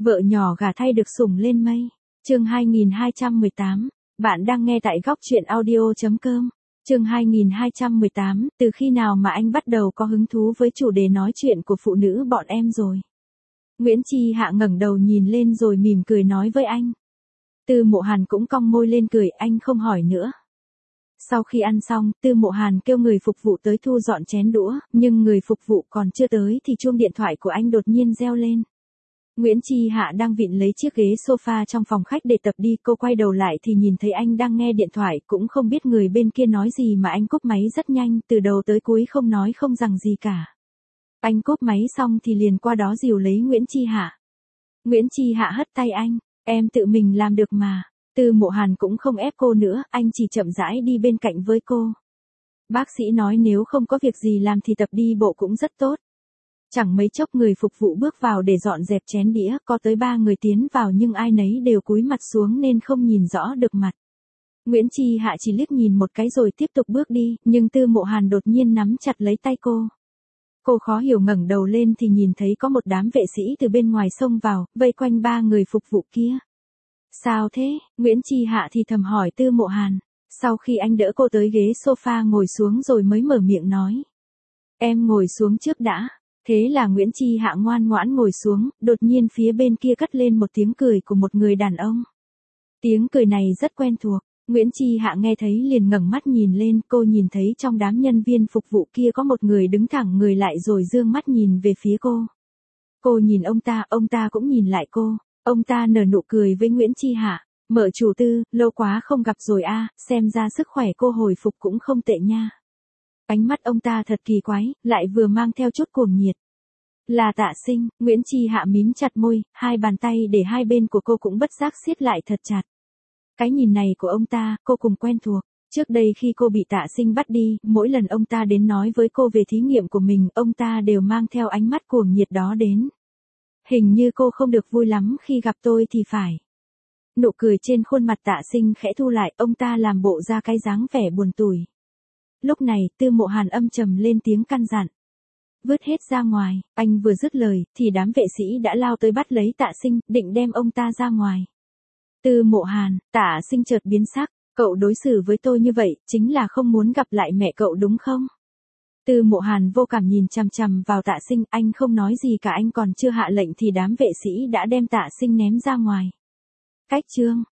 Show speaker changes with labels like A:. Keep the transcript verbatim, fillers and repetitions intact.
A: Vợ nhỏ gả thay được sủng lên mây. Chương hai nghìn hai trăm mười tám. Bạn đang nghe tại góc truyện audio chấm com. Chương hai nghìn hai trăm mười tám. Từ khi nào mà anh bắt đầu có hứng thú với chủ đề nói chuyện của phụ nữ bọn em rồi? Nguyễn Chi Hạ ngẩng đầu nhìn lên rồi mỉm cười nói với anh. Tư Mộ Hàn cũng cong môi lên cười, anh không hỏi nữa. Sau khi ăn xong, Tư Mộ Hàn kêu người phục vụ tới thu dọn chén đũa, nhưng người phục vụ còn chưa tới thì chuông điện thoại của anh đột nhiên reo lên. Nguyễn Chi Hạ đang vịn lấy chiếc ghế sofa trong phòng khách để tập đi, cô quay đầu lại thì nhìn thấy anh đang nghe điện thoại, cũng không biết người bên kia nói gì mà anh cúp máy rất nhanh, từ đầu tới cuối không nói không rằng gì cả. Anh cúp máy xong thì liền qua đó dìu lấy Nguyễn Chi Hạ. Nguyễn Chi Hạ hất tay anh, em tự mình làm được mà. Tư Mộ Hàn cũng không ép cô nữa, anh chỉ chậm rãi đi bên cạnh với cô. Bác sĩ nói nếu không có việc gì làm thì tập đi bộ cũng rất tốt. Chẳng mấy chốc người phục vụ bước vào để dọn dẹp chén đĩa, có tới ba người tiến vào nhưng ai nấy đều cúi mặt xuống nên không nhìn rõ được mặt. Nguyễn Chi Hạ chỉ liếc nhìn một cái rồi tiếp tục bước đi, nhưng Tư Mộ Hàn đột nhiên nắm chặt lấy tay cô. Cô khó hiểu ngẩng đầu lên thì nhìn thấy có một đám vệ sĩ từ bên ngoài xông vào, vây quanh ba người phục vụ kia. Sao thế? Nguyễn Chi Hạ thì thầm hỏi Tư Mộ Hàn. Sau khi anh đỡ cô tới ghế sofa ngồi xuống rồi mới mở miệng nói. Em ngồi xuống trước đã. Thế là Nguyễn Chi Hạ ngoan ngoãn ngồi xuống, đột nhiên phía bên kia cất lên một tiếng cười của một người đàn ông. Tiếng cười này rất quen thuộc. Nguyễn Chi Hạ nghe thấy liền ngẩng mắt nhìn lên, cô nhìn thấy trong đám nhân viên phục vụ kia có một người đứng thẳng người lại rồi dương mắt nhìn về phía cô. Cô nhìn ông ta, ông ta cũng nhìn lại cô. Ông ta nở nụ cười với Nguyễn Chi Hạ. Mở chủ Tư, lâu quá không gặp rồi a, xem ra sức khỏe cô hồi phục cũng không tệ nha. Ánh mắt ông ta thật kỳ quái, lại vừa mang theo chút cuồng nhiệt. Là Tạ Sinh. Nguyễn Chi Hạ mím chặt môi, hai bàn tay để hai bên của cô cũng bất giác siết lại thật chặt. Cái nhìn này của ông ta, cô cùng quen thuộc. Trước đây khi cô bị Tạ Sinh bắt đi, mỗi lần ông ta đến nói với cô về thí nghiệm của mình, ông ta đều mang theo ánh mắt cuồng nhiệt đó đến. Hình như cô không được vui lắm khi gặp tôi thì phải. Nụ cười trên khuôn mặt Tạ Sinh khẽ thu lại, ông ta làm bộ ra cái dáng vẻ buồn tủi. Lúc này, Tư Mộ Hàn âm trầm lên tiếng căn dặn. Vứt hết ra ngoài. Anh vừa dứt lời, thì đám vệ sĩ đã lao tới bắt lấy Tạ Sinh, định đem ông ta ra ngoài. Tư Mộ Hàn. Tạ Sinh chợt biến sắc. Cậu đối xử với tôi như vậy, chính là không muốn gặp lại mẹ cậu đúng không? Tư Mộ Hàn vô cảm nhìn chằm chằm vào Tạ Sinh, anh không nói gì cả, anh còn chưa hạ lệnh thì đám vệ sĩ đã đem Tạ Sinh ném ra ngoài. Cách chương.